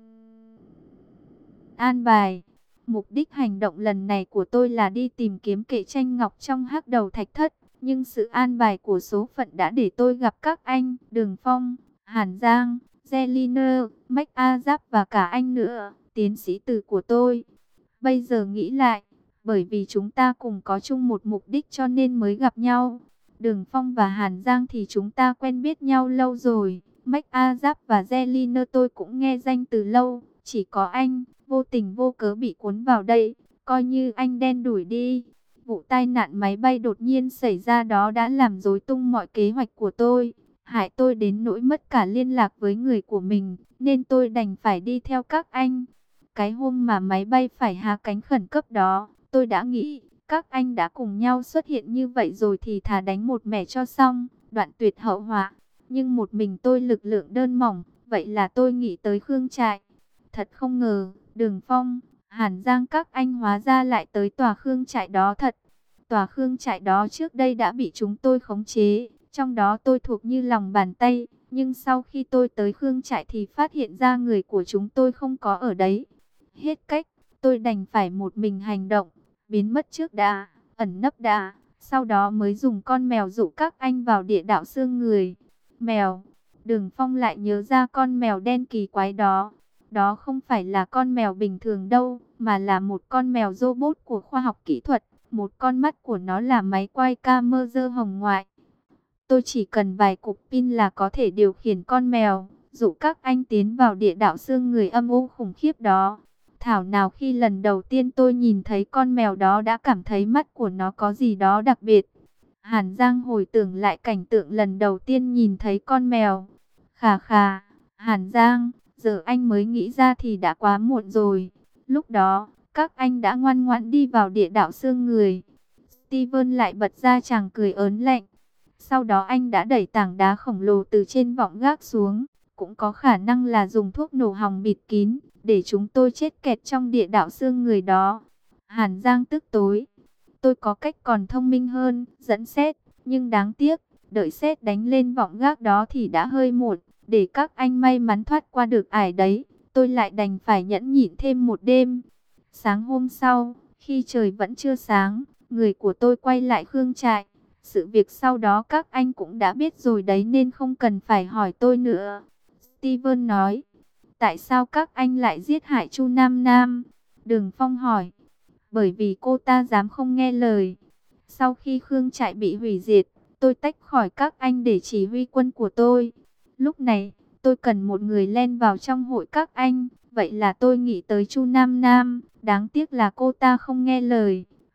an bài. Mục đích hành động lần này của tôi là đi tìm kiếm kệ tranh ngọc trong hắc đầu thạch thất. Nhưng sự an bài của số phận đã để tôi gặp các anh, Đường Phong, Hàn Giang, Zeliner, Mách A Giáp và cả anh nữa, tiến sĩ Từ của tôi. Bây giờ nghĩ lại, bởi vì chúng ta cùng có chung một mục đích cho nên mới gặp nhau. Đường Phong và Hàn Giang thì chúng ta quen biết nhau lâu rồi. Mách A Giáp và Zeliner tôi cũng nghe danh từ lâu. Chỉ có anh, vô tình vô cớ bị cuốn vào đây, coi như anh đen đủi đi. Vụ tai nạn máy bay đột nhiên xảy ra đó đã làm rối tung mọi kế hoạch của tôi, hại tôi đến nỗi mất cả liên lạc với người của mình, nên tôi đành phải đi theo các anh. Cái hôm mà máy bay phải hạ cánh khẩn cấp đó, tôi đã nghĩ, các anh đã cùng nhau xuất hiện như vậy rồi thì thà đánh một mẻ cho xong, đoạn tuyệt hậu họa. Nhưng một mình tôi lực lượng đơn mỏng, vậy là tôi nghĩ tới Khương trại. Thật không ngờ, Đường Phong, Hàn Giang các anh hóa ra lại tới tòa Khương trại đó thật. Tòa Khương trại đó trước đây đã bị chúng tôi khống chế, trong đó tôi thuộc như lòng bàn tay. Nhưng sau khi tôi tới Khương trại thì phát hiện ra người của chúng tôi không có ở đấy. Hết cách, tôi đành phải một mình hành động, biến mất trước đã, ẩn nấp đã. Sau đó mới dùng con mèo dụ các anh vào địa đạo xương người. Mèo, Đường Phong lại nhớ ra con mèo đen kỳ quái đó. Đó không phải là con mèo bình thường đâu, mà là một con mèo robot của khoa học kỹ thuật. Một con mắt của nó là máy quay camera hồng ngoại. Tôi chỉ cần vài cục pin là có thể điều khiển con mèo, dụ các anh tiến vào địa đạo xương người âm u khủng khiếp đó. Thảo nào khi lần đầu tiên tôi nhìn thấy con mèo đó đã cảm thấy mắt của nó có gì đó đặc biệt. Hàn Giang hồi tưởng lại cảnh tượng lần đầu tiên nhìn thấy con mèo. Khà khà, Hàn Giang, giờ anh mới nghĩ ra thì đã quá muộn rồi. Lúc đó, các anh đã ngoan ngoãn đi vào địa đạo xương người. Steven lại bật ra chàng cười ớn lạnh. Sau đó anh đã đẩy tảng đá khổng lồ từ trên vọng gác xuống. Cũng có khả năng là dùng thuốc nổ hòng bịt kín, để chúng tôi chết kẹt trong địa đạo xương người đó. Hàn Giang tức tối. Tôi có cách còn thông minh hơn, dẫn sét. Nhưng đáng tiếc, đợi sét đánh lên vọng gác đó thì đã hơi muộn. Để các anh may mắn thoát qua được ải đấy, tôi lại đành phải nhẫn nhịn thêm một đêm. Sáng hôm sau, khi trời vẫn chưa sáng, người của tôi quay lại Khương trại. Sự việc sau đó các anh cũng đã biết rồi đấy nên không cần phải hỏi tôi nữa. Steven nói, tại sao các anh lại giết hại Chu Nam Nam? Đường Phong hỏi, bởi vì cô ta dám không nghe lời. Sau khi Khương trại bị hủy diệt, tôi tách khỏi các anh để chỉ huy quân của tôi. Lúc này, tôi cần một người len vào trong hội các anh. Vậy là tôi nghĩ tới Chu Nam Nam. Đáng tiếc là cô ta không nghe lời.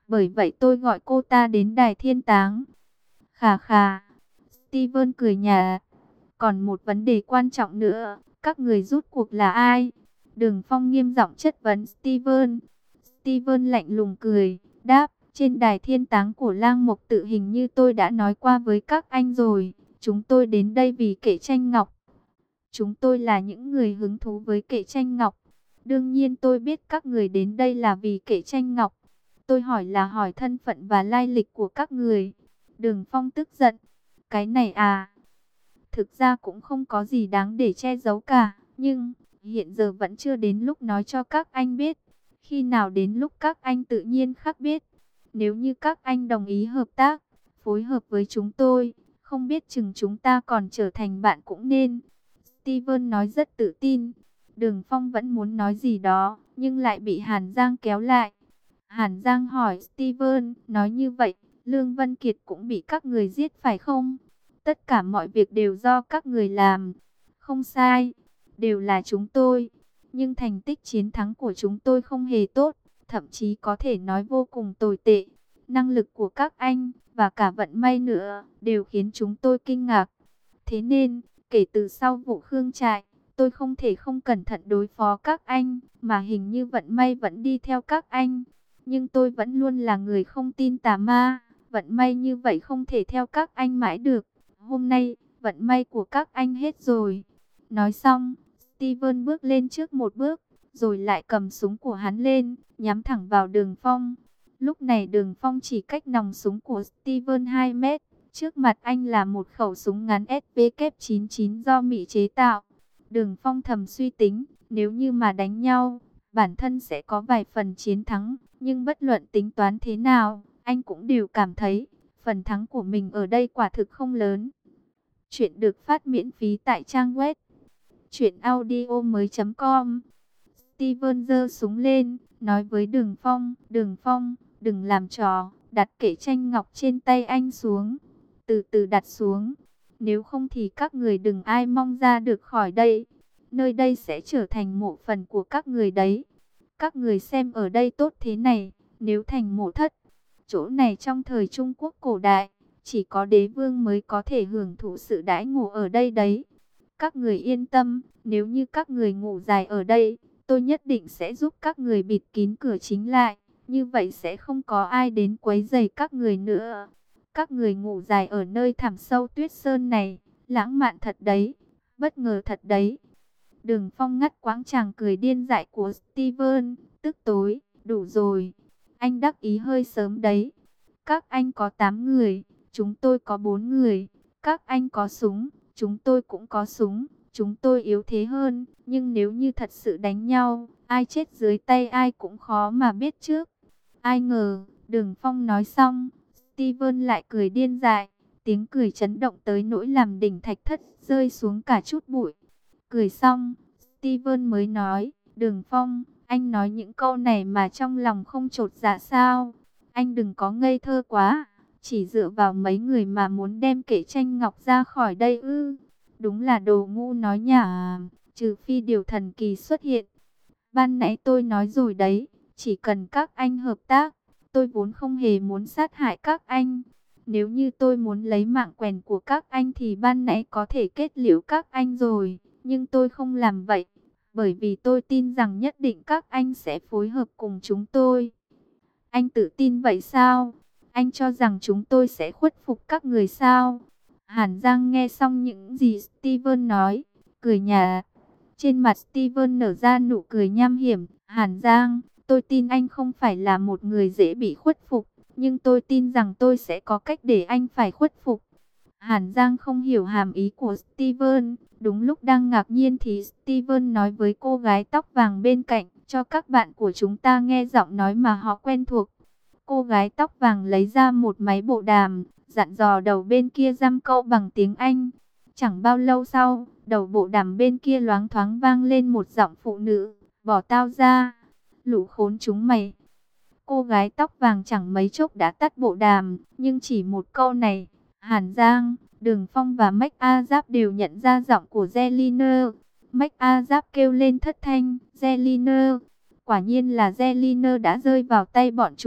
Bởi vậy tôi gọi cô ta đến đài thiên táng. Khà khà. Steven cười nhạt. Còn một vấn đề quan trọng nữa, các người rút cuộc là ai? Đường Phong nghiêm giọng chất vấn Steven. Steven lạnh lùng cười, đáp, trên đài thiên táng của Lang Mộc Tự hình như tôi đã nói qua với các anh rồi. Chúng tôi đến đây vì kệ tranh ngọc. Chúng tôi là những người hứng thú với kệ tranh ngọc. Đương nhiên tôi biết các người đến đây là vì kệ tranh ngọc. Tôi hỏi là hỏi thân phận và lai lịch của các người. Đường Phong tức giận. Cái này à? Thực ra cũng không có gì đáng để che giấu cả. Nhưng hiện giờ vẫn chưa đến lúc nói cho các anh biết. Khi nào đến lúc các anh tự nhiên khắc biết. Nếu như các anh đồng ý hợp tác, phối hợp với chúng tôi, không biết chừng chúng ta còn trở thành bạn cũng nên. Steven nói rất tự tin. Đường Phong vẫn muốn nói gì đó, nhưng lại bị Hàn Giang kéo lại. Hàn Giang hỏi Steven, nói như vậy, Lương Vân Kiệt cũng bị các người giết phải không? Tất cả mọi việc đều do các người làm. Không sai, đều là chúng tôi. Nhưng thành tích chiến thắng của chúng tôi không hề tốt, thậm chí có thể nói vô cùng tồi tệ. Năng lực của các anh, và cả vận may nữa, đều khiến chúng tôi kinh ngạc. Thế nên, kể từ sau vụ Khương Trại, tôi không thể không cẩn thận đối phó các anh, mà hình như vận may vẫn đi theo các anh. Nhưng tôi vẫn luôn là người không tin tà ma, vận may như vậy không thể theo các anh mãi được. Hôm nay, vận may của các anh hết rồi. Nói xong, Steven bước lên trước một bước, rồi lại cầm súng của hắn lên, nhắm thẳng vào Đường Phong. Lúc này Đường Phong chỉ cách nòng súng của Steven hai mét. Trước mặt anh là một khẩu súng ngắn S V K chín chín do Mỹ chế tạo. Đường Phong thầm suy tính, nếu như mà đánh nhau, bản thân sẽ có vài phần chiến thắng. Nhưng bất luận tính toán thế nào, anh cũng đều cảm thấy phần thắng của mình ở đây quả thực không lớn. Chuyện được phát miễn phí tại trang web truyện audio mới chấm com. Steven giơ súng lên, nói với Đường Phong, Đường Phong, đừng làm trò, đặt kệ tranh ngọc trên tay anh xuống. Từ từ đặt xuống, nếu không thì các người đừng ai mong ra được khỏi đây. Nơi đây sẽ trở thành mộ phần của các người đấy. Các người xem ở đây tốt thế này, nếu thành mộ thất, chỗ này trong thời Trung Quốc cổ đại, chỉ có đế vương mới có thể hưởng thụ sự đãi ngộ ở đây đấy. Các người yên tâm, nếu như các người ngủ dài ở đây, tôi nhất định sẽ giúp các người bịt kín cửa chính lại. Như vậy sẽ không có ai đến quấy rầy các người nữa. Các người ngủ dài ở nơi thẳm sâu tuyết sơn này, lãng mạn thật đấy, bất ngờ thật đấy. Đường Phong ngắt quãng chàng cười điên dại của Steven, tức tối, đủ rồi. Anh đắc ý hơi sớm đấy. Các anh có tám người, chúng tôi có bốn người. Các anh có súng, chúng tôi cũng có súng. Chúng tôi yếu thế hơn, nhưng nếu như thật sự đánh nhau, ai chết dưới tay ai cũng khó mà biết trước. Ai ngờ, Đường Phong nói xong, Steven lại cười điên dại. Tiếng cười chấn động tới nỗi làm đỉnh thạch thất rơi xuống cả chút bụi. Cười xong, Steven mới nói, Đường Phong, anh nói những câu này mà trong lòng không chột dạ sao? Anh đừng có ngây thơ quá, chỉ dựa vào mấy người mà muốn đem kệ tranh ngọc ra khỏi đây ư? Đúng là đồ ngu nói nhả, trừ phi điều thần kỳ xuất hiện. Ban nãy tôi nói rồi đấy, chỉ cần các anh hợp tác, tôi vốn không hề muốn sát hại các anh. Nếu như tôi muốn lấy mạng quèn của các anh thì ban nãy có thể kết liễu các anh rồi. Nhưng tôi không làm vậy, bởi vì tôi tin rằng nhất định các anh sẽ phối hợp cùng chúng tôi. Anh tự tin vậy sao? Anh cho rằng chúng tôi sẽ khuất phục các người sao? Hàn Giang nghe xong những gì Steven nói, cười nhạt. Trên mặt Steven nở ra nụ cười nham hiểm. Hàn Giang, tôi tin anh không phải là một người dễ bị khuất phục, nhưng tôi tin rằng tôi sẽ có cách để anh phải khuất phục. Hàn Giang không hiểu hàm ý của Steven. Đúng lúc đang ngạc nhiên thì Steven nói với cô gái tóc vàng bên cạnh, cho các bạn của chúng ta nghe giọng nói mà họ quen thuộc. Cô gái tóc vàng lấy ra một máy bộ đàm, dặn dò đầu bên kia dăm câu bằng tiếng Anh. Chẳng bao lâu sau, đầu bộ đàm bên kia loáng thoáng vang lên một giọng phụ nữ, bỏ tao ra, lũ khốn chúng mày. Cô gái tóc vàng chẳng mấy chốc đã tắt bộ đàm, nhưng chỉ một câu này, Hàn Giang, Đường Phong và Mách A Giáp đều nhận ra giọng của Zeliner. Mách A Giáp kêu lên thất thanh, Zeliner. Quả nhiên là Zeliner đã rơi vào tay bọn chúng.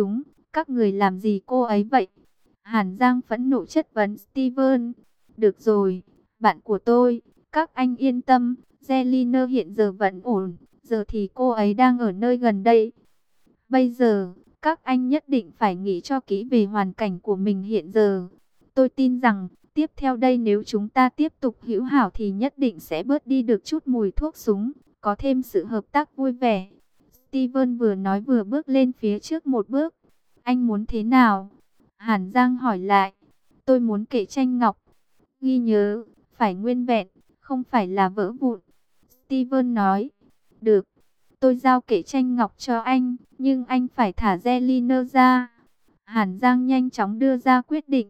Các người làm gì cô ấy vậy? Hàn Giang phẫn nộ chất vấn Steven. Được rồi, bạn của tôi, các anh yên tâm, Zelina hiện giờ vẫn ổn, giờ thì cô ấy đang ở nơi gần đây. Bây giờ, các anh nhất định phải nghĩ cho kỹ về hoàn cảnh của mình hiện giờ. Tôi tin rằng, tiếp theo đây nếu chúng ta tiếp tục hữu hảo thì nhất định sẽ bớt đi được chút mùi thuốc súng, có thêm sự hợp tác vui vẻ. Steven vừa nói vừa bước lên phía trước một bước. Anh muốn thế nào? Hàn Giang hỏi lại. Tôi muốn kệ tranh ngọc. Ghi nhớ, phải nguyên vẹn, không phải là vỡ vụn. Steven nói. Được, tôi giao kệ tranh ngọc cho anh, nhưng anh phải thả Zelina ra. Hàn Giang nhanh chóng đưa ra quyết định.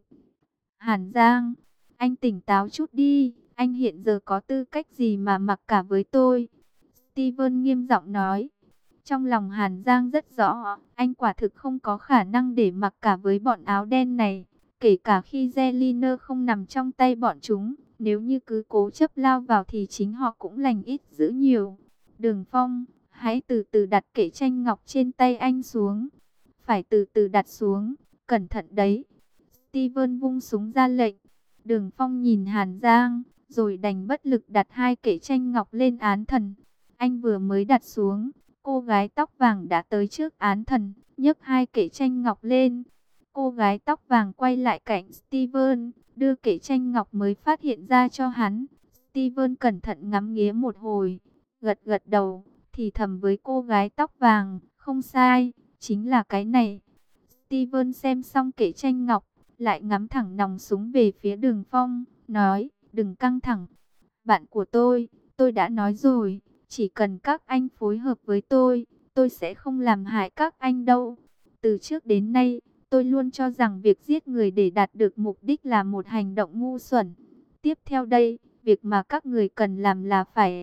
Hàn Giang, anh tỉnh táo chút đi, anh hiện giờ có tư cách gì mà mặc cả với tôi? Steven nghiêm giọng nói. Trong lòng Hàn Giang rất rõ, anh quả thực không có khả năng để mặc cả với bọn áo đen này. Kể cả khi Zelina không nằm trong tay bọn chúng, nếu như cứ cố chấp lao vào thì chính họ cũng lành ít dữ nhiều. Đường Phong, hãy từ từ đặt kệ tranh ngọc trên tay anh xuống. Phải từ từ đặt xuống, cẩn thận đấy. Steven vung súng ra lệnh. Đường Phong nhìn Hàn Giang, rồi đành bất lực đặt hai kệ tranh ngọc lên án thần. Anh vừa mới đặt xuống, cô gái tóc vàng đã tới trước án thần, nhấc hai kệ tranh ngọc lên. Cô gái tóc vàng quay lại cạnh Steven, đưa kệ tranh ngọc mới phát hiện ra cho hắn. Steven cẩn thận ngắm nghía một hồi, gật gật đầu, thì thầm với cô gái tóc vàng, không sai, chính là cái này. Steven xem xong kệ tranh ngọc, lại ngắm thẳng nòng súng về phía Đường Phong, nói, đừng căng thẳng. Bạn của tôi, tôi đã nói rồi, chỉ cần các anh phối hợp với tôi, tôi sẽ không làm hại các anh đâu. Từ trước đến nay, tôi luôn cho rằng việc giết người để đạt được mục đích là một hành động ngu xuẩn. Tiếp theo đây, việc mà các người cần làm là phải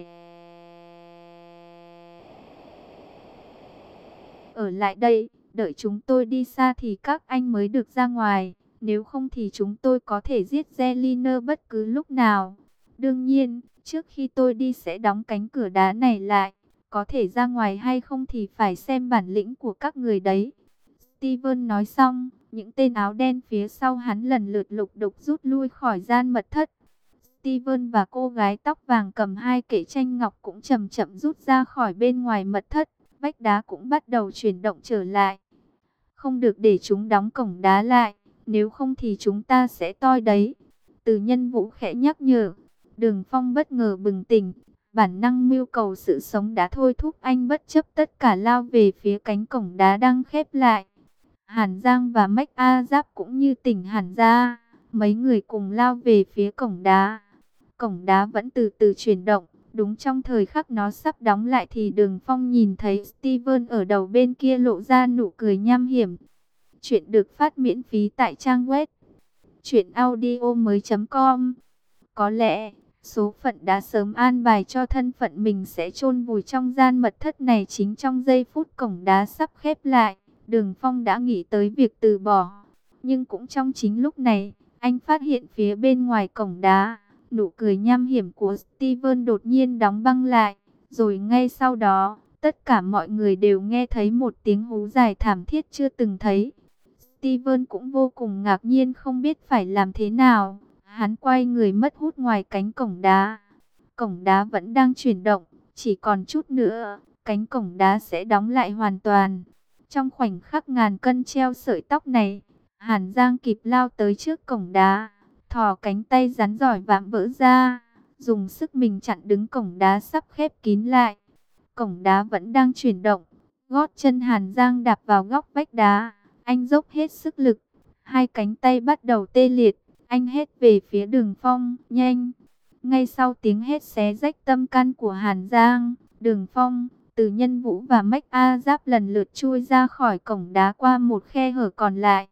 ở lại đây, đợi chúng tôi đi xa thì các anh mới được ra ngoài. Nếu không thì chúng tôi có thể giết Zelina bất cứ lúc nào. Đương nhiên, trước khi tôi đi sẽ đóng cánh cửa đá này lại. Có thể ra ngoài hay không thì phải xem bản lĩnh của các người đấy. Steven nói xong, những tên áo đen phía sau hắn lần lượt lục đục rút lui khỏi gian mật thất. Steven và cô gái tóc vàng cầm hai kệ tranh ngọc cũng chậm chậm rút ra khỏi bên ngoài mật thất. Vách đá cũng bắt đầu chuyển động trở lại. Không được để chúng đóng cổng đá lại, nếu không thì chúng ta sẽ toi đấy. Từ Nhân Vũ khẽ nhắc nhở. Đường Phong bất ngờ bừng tỉnh, bản năng mưu cầu sự sống đã thôi thúc anh bất chấp tất cả lao về phía cánh cổng đá đang khép lại. Hàn Giang và Mách A Giáp cũng như tỉnh hẳn ra, mấy người cùng lao về phía cổng đá. Cổng đá vẫn từ từ chuyển động, đúng trong thời khắc nó sắp đóng lại thì Đường Phong nhìn thấy Steven ở đầu bên kia lộ ra nụ cười nham hiểm. Chuyện được phát miễn phí tại trang web truyện audio mới chấm com. Có lẽ, số phận đã sớm an bài cho thân phận mình sẽ chôn vùi trong gian mật thất này. Chính trong giây phút cổng đá sắp khép lại, Đường Phong đã nghĩ tới việc từ bỏ. Nhưng cũng trong chính lúc này, anh phát hiện phía bên ngoài cổng đá, nụ cười nham hiểm của Steven đột nhiên đóng băng lại. Rồi ngay sau đó, tất cả mọi người đều nghe thấy một tiếng hú dài thảm thiết chưa từng thấy. Steven cũng vô cùng ngạc nhiên không biết phải làm thế nào. Hắn quay người mất hút ngoài cánh cổng đá. Cổng đá vẫn đang chuyển động, chỉ còn chút nữa, cánh cổng đá sẽ đóng lại hoàn toàn. Trong khoảnh khắc ngàn cân treo sợi tóc này, Hàn Giang kịp lao tới trước cổng đá, thò cánh tay rắn giỏi vạm vỡ ra, dùng sức mình chặn đứng cổng đá sắp khép kín lại. Cổng đá vẫn đang chuyển động, gót chân Hàn Giang đạp vào góc vách đá, anh dốc hết sức lực, hai cánh tay bắt đầu tê liệt. Anh hét về phía Đường Phong, nhanh. Ngay sau tiếng hét xé rách tâm can của Hàn Giang, Đường Phong, Từ Nhân Vũ và Mách A Giáp lần lượt chui ra khỏi cổng đá qua một khe hở còn lại.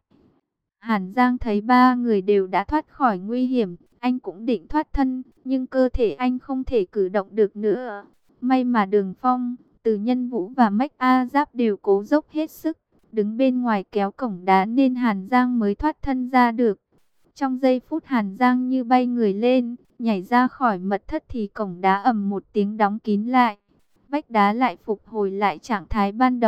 Hàn Giang thấy ba người đều đã thoát khỏi nguy hiểm, anh cũng định thoát thân, nhưng cơ thể anh không thể cử động được nữa. May mà Đường Phong, Từ Nhân Vũ và Mách A Giáp đều cố dốc hết sức, đứng bên ngoài kéo cổng đá nên Hàn Giang mới thoát thân ra được. Trong giây phút Hàn Giang như bay người lên, nhảy ra khỏi mật thất thì cổng đá ầm một tiếng đóng kín lại. Vách đá lại phục hồi lại trạng thái ban đầu,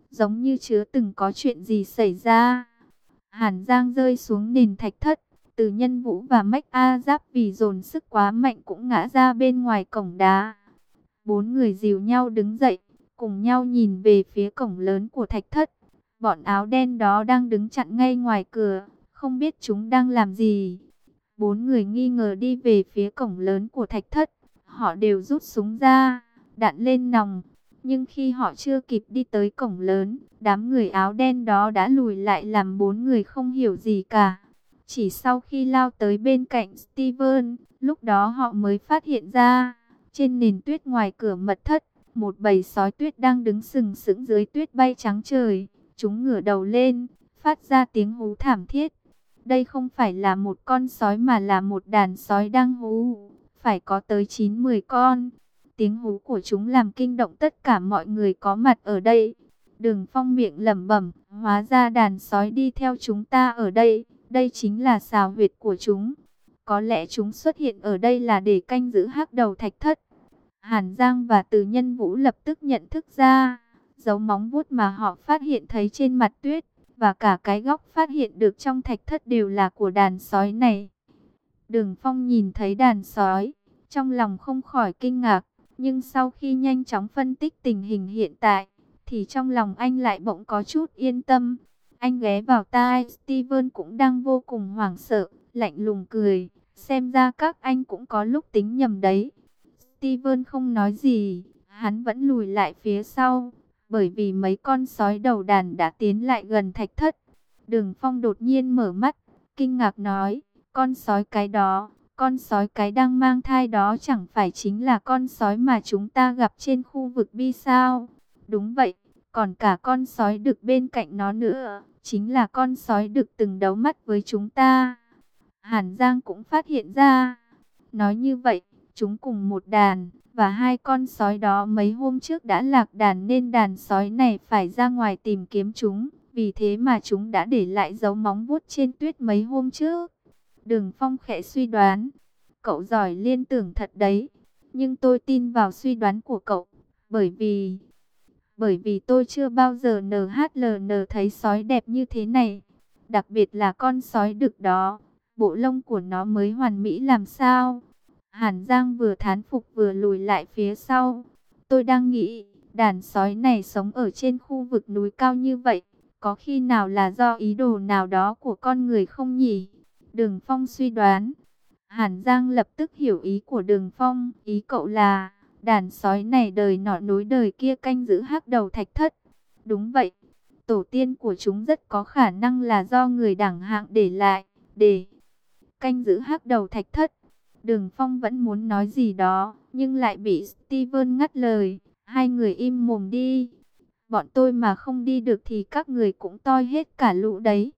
giống như chưa từng có chuyện gì xảy ra. Hàn Giang rơi xuống nền thạch thất, Từ Nhân Vũ và Mách A Giáp vì dồn sức quá mạnh cũng ngã ra bên ngoài cổng đá. Bốn người dìu nhau đứng dậy, cùng nhau nhìn về phía cổng lớn của thạch thất. Bọn áo đen đó đang đứng chặn ngay ngoài cửa, không biết chúng đang làm gì. Bốn người nghi ngờ đi về phía cổng lớn của thạch thất. Họ đều rút súng ra, đạn lên nòng. Nhưng khi họ chưa kịp đi tới cổng lớn, đám người áo đen đó đã lùi lại làm bốn người không hiểu gì cả. Chỉ sau khi lao tới bên cạnh Steven, lúc đó họ mới phát hiện ra, trên nền tuyết ngoài cửa mật thất, một bầy sói tuyết đang đứng sừng sững dưới tuyết bay trắng trời. Chúng ngửa đầu lên, phát ra tiếng hú thảm thiết. Đây không phải là một con sói mà là một đàn sói đang hú, phải có tới chín mười con. Tiếng hú của chúng làm kinh động tất cả mọi người có mặt ở đây. Đường Phong miệng lẩm bẩm, hóa ra đàn sói đi theo chúng ta ở đây, đây chính là xào huyệt của chúng. Có lẽ chúng xuất hiện ở đây là để canh giữ hắc đầu thạch thất. Hàn Giang và Từ Nhân Vũ lập tức nhận thức ra, dấu móng vuốt mà họ phát hiện thấy trên mặt tuyết, và cả cái góc phát hiện được trong thạch thất đều là của đàn sói này. Đường Phong nhìn thấy đàn sói, trong lòng không khỏi kinh ngạc, nhưng sau khi nhanh chóng phân tích tình hình hiện tại, thì trong lòng anh lại bỗng có chút yên tâm. Anh ghé vào tai Steven cũng đang vô cùng hoảng sợ, lạnh lùng cười, xem ra các anh cũng có lúc tính nhầm đấy. Steven không nói gì, hắn vẫn lùi lại phía sau, bởi vì mấy con sói đầu đàn đã tiến lại gần thạch thất. Đường Phong đột nhiên mở mắt, kinh ngạc nói, con sói cái đó, con sói cái đang mang thai đó chẳng phải chính là con sói mà chúng ta gặp trên khu vực Bi sao? Đúng vậy, còn cả con sói đực bên cạnh nó nữa, chính là con sói đực từng đấu mắt với chúng ta. Hàn Giang cũng phát hiện ra. Nói như vậy, chúng cùng một đàn, và hai con sói đó mấy hôm trước đã lạc đàn nên đàn sói này phải ra ngoài tìm kiếm chúng. Vì thế mà chúng đã để lại dấu móng vuốt trên tuyết mấy hôm trước. Đường Phong khẽ suy đoán, cậu giỏi liên tưởng thật đấy, nhưng tôi tin vào suy đoán của cậu, bởi vì... Bởi vì tôi chưa bao giờ en hát lờ en thấy sói đẹp như thế này, đặc biệt là con sói đực đó, bộ lông của nó mới hoàn mỹ làm sao. Hàn Giang vừa thán phục vừa lùi lại phía sau. Tôi đang nghĩ, đàn sói này sống ở trên khu vực núi cao như vậy, có khi nào là do ý đồ nào đó của con người không nhỉ? Đường Phong suy đoán. Hàn Giang lập tức hiểu ý của Đường Phong, ý cậu là đàn sói này đời nọ nối đời kia canh giữ hắc đầu thạch thất. Đúng vậy, tổ tiên của chúng rất có khả năng là do người đẳng hạng để lại, để canh giữ hắc đầu thạch thất. Đường Phong vẫn muốn nói gì đó, nhưng lại bị Steven ngắt lời. Hai người im mồm đi. Bọn tôi mà không đi được thì các người cũng toi hết cả lũ đấy.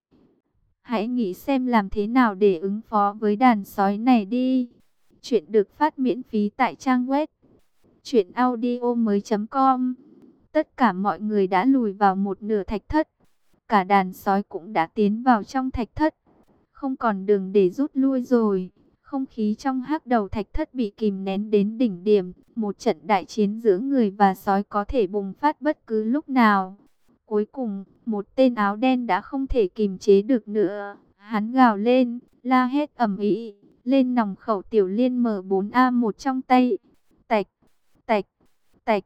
Hãy nghĩ xem làm thế nào để ứng phó với đàn sói này đi. Chuyện được phát miễn phí tại trang web truyện audio mới chấm com. Tất cả mọi người đã lùi vào một nửa thạch thất. Cả đàn sói cũng đã tiến vào trong thạch thất. Không còn đường để rút lui rồi. Không khí trong hắc đầu thạch thất bị kìm nén đến đỉnh điểm. Một trận đại chiến giữa người và sói có thể bùng phát bất cứ lúc nào. Cuối cùng, một tên áo đen đã không thể kìm chế được nữa. Hắn gào lên, la hét ầm ĩ, lên nòng khẩu tiểu liên M bốn A một trong tay. Tạch, tạch, tạch.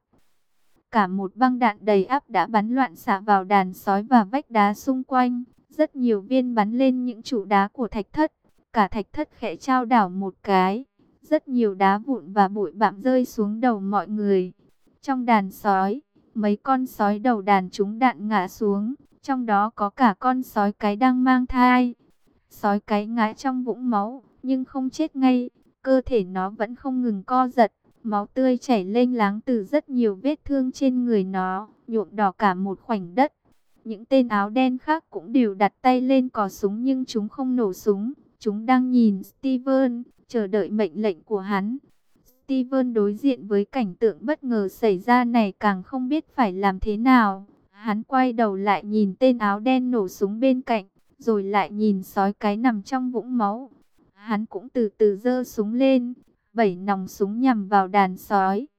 Cả một băng đạn đầy ắp đã bắn loạn xạ vào đàn sói và vách đá xung quanh. Rất nhiều viên bắn lên những trụ đá của thạch thất. Cả thạch thất khẽ chao đảo một cái. Rất nhiều đá vụn và bụi bặm rơi xuống đầu mọi người. Trong đàn sói, mấy con sói đầu đàn trúng đạn ngã xuống. Trong đó có cả con sói cái đang mang thai. Sói cái ngã trong vũng máu, nhưng không chết ngay. Cơ thể nó vẫn không ngừng co giật. Máu tươi chảy lênh láng từ rất nhiều vết thương trên người nó, nhuộm đỏ cả một khoảnh đất. Những tên áo đen khác cũng đều đặt tay lên cò súng nhưng chúng không nổ súng. Chúng đang nhìn Steven, chờ đợi mệnh lệnh của hắn. Steven đối diện với cảnh tượng bất ngờ xảy ra này càng không biết phải làm thế nào. Hắn quay đầu lại nhìn tên áo đen nổ súng bên cạnh, rồi lại nhìn sói cái nằm trong vũng máu. Hắn cũng từ từ giơ súng lên, bảy nòng súng nhằm vào đàn sói.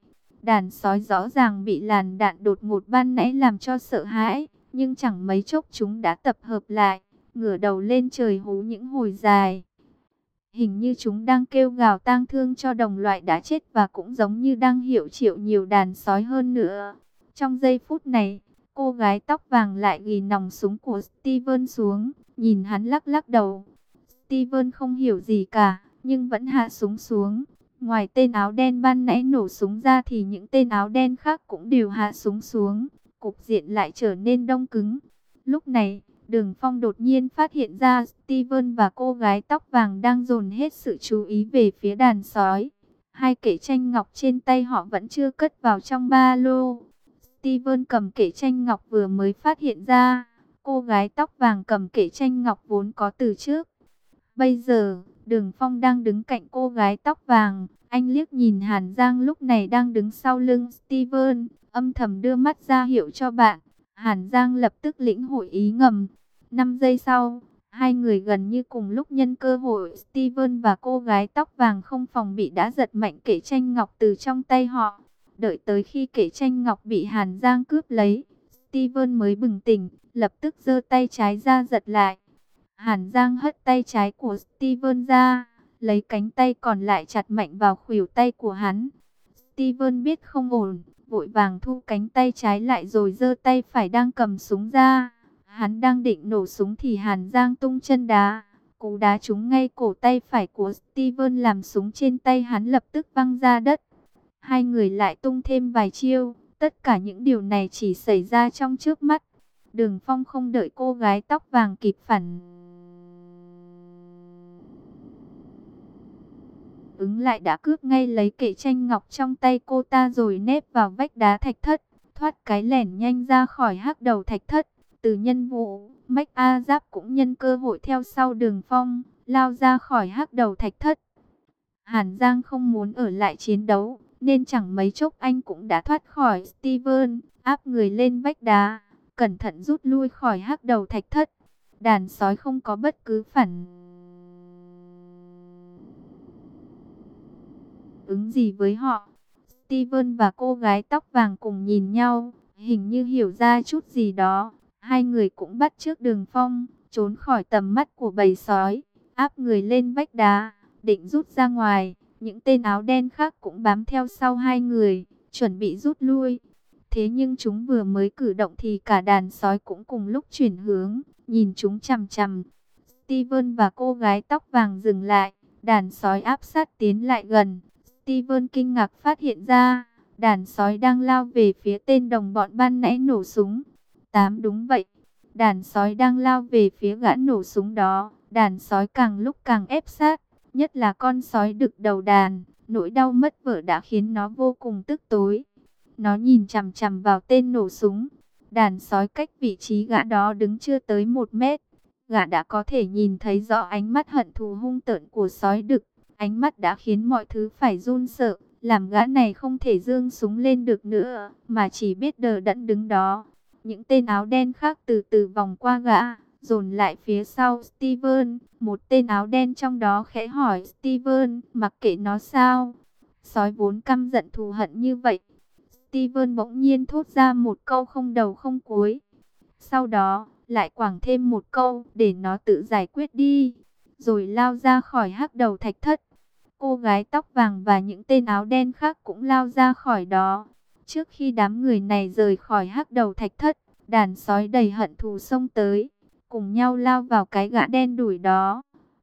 Đàn sói rõ ràng bị làn đạn đột ngột ban nãy làm cho sợ hãi, nhưng chẳng mấy chốc chúng đã tập hợp lại, ngửa đầu lên trời hú những hồi dài. Hình như chúng đang kêu gào tang thương cho đồng loại đã chết và cũng giống như đang hiệu triệu nhiều đàn sói hơn nữa. Trong giây phút này, cô gái tóc vàng lại ghì nòng súng của Steven xuống, nhìn hắn lắc lắc đầu. Steven không hiểu gì cả, nhưng vẫn hạ súng xuống. Ngoài tên áo đen ban nãy nổ súng ra thì những tên áo đen khác cũng đều hạ súng xuống. Cục diện lại trở nên đông cứng. Lúc này, Đường Phong đột nhiên phát hiện ra Steven và cô gái tóc vàng đang dồn hết sự chú ý về phía đàn sói. Hai kệ tranh ngọc trên tay họ vẫn chưa cất vào trong ba lô. Steven cầm kệ tranh ngọc vừa mới phát hiện ra. Cô gái tóc vàng cầm kệ tranh ngọc vốn có từ trước. Bây giờ, Đường Phong đang đứng cạnh cô gái tóc vàng. Anh liếc nhìn Hàn Giang lúc này đang đứng sau lưng Steven, âm thầm đưa mắt ra hiệu cho bạn. Hàn Giang lập tức lĩnh hội ý ngầm. năm giây sau, hai người gần như cùng lúc nhân cơ hội, Steven và cô gái tóc vàng không phòng bị đã giật mạnh kệ tranh ngọc từ trong tay họ. Đợi tới khi kệ tranh ngọc bị Hàn Giang cướp lấy, Steven mới bừng tỉnh, lập tức giơ tay trái ra giật lại. Hàn Giang hất tay trái của Steven ra, lấy cánh tay còn lại chặt mạnh vào khuỷu tay của hắn. Steven biết không ổn, vội vàng thu cánh tay trái lại rồi giơ tay phải đang cầm súng ra. Hắn đang định nổ súng thì Hàn Giang tung chân đá. Cú đá trúng ngay cổ tay phải của Steven làm súng trên tay hắn lập tức văng ra đất. Hai người lại tung thêm vài chiêu. Tất cả những điều này chỉ xảy ra trong chớp mắt. Đường Phong không đợi cô gái tóc vàng kịp phản ứng lại đã cướp ngay lấy kệ tranh ngọc trong tay cô ta rồi nép vào vách đá thạch thất, thoát cái lẻn nhanh ra khỏi hắc đầu thạch thất. Từ Nhân Vũ, Mách A Giáp cũng nhân cơ hội theo sau Đường Phong, lao ra khỏi hắc đầu thạch thất. Hàn Giang không muốn ở lại chiến đấu, nên chẳng mấy chốc anh cũng đã thoát khỏi Steven, áp người lên vách đá, cẩn thận rút lui khỏi hắc đầu thạch thất. Đàn sói không có bất cứ phản ứng gì với họ. Steven và cô gái tóc vàng cùng nhìn nhau, hình như hiểu ra chút gì đó. Hai người cũng bắt chước Đường Phong, trốn khỏi tầm mắt của bầy sói, áp người lên vách đá, định rút ra ngoài. Những tên áo đen khác cũng bám theo sau hai người, chuẩn bị rút lui. Thế nhưng chúng vừa mới cử động thì cả đàn sói cũng cùng lúc chuyển hướng, nhìn chúng chằm chằm. Steven và cô gái tóc vàng dừng lại, đàn sói áp sát tiến lại gần. Steven kinh ngạc phát hiện ra, đàn sói đang lao về phía tên đồng bọn ban nãy nổ súng. Tám đúng vậy, đàn sói đang lao về phía gã nổ súng đó. Đàn sói càng lúc càng ép sát, nhất là con sói đực đầu đàn. Nỗi đau mất vợ đã khiến nó vô cùng tức tối. Nó nhìn chằm chằm vào tên nổ súng. Đàn sói cách vị trí gã đó đứng chưa tới một mét. Gã đã có thể nhìn thấy rõ ánh mắt hận thù hung tợn của sói đực. Ánh mắt đã khiến mọi thứ phải run sợ, làm gã này không thể giương súng lên được nữa, mà chỉ biết đờ đẫn đứng đó. Những tên áo đen khác từ từ vòng qua gã, dồn lại phía sau Steven. Một tên áo đen trong đó khẽ hỏi Steven, mặc kệ nó sao? Sói vốn căm giận thù hận như vậy. Steven bỗng nhiên thốt ra một câu không đầu không cuối. Sau đó, lại quảng thêm một câu, để nó tự giải quyết đi. Rồi lao ra khỏi hắc đầu thạch thất. Cô gái tóc vàng và những tên áo đen khác cũng lao ra khỏi đó. Trước khi đám người này rời khỏi hắc đầu thạch thất, đàn sói đầy hận thù xông tới, cùng nhau lao vào cái gã đen đủi đó.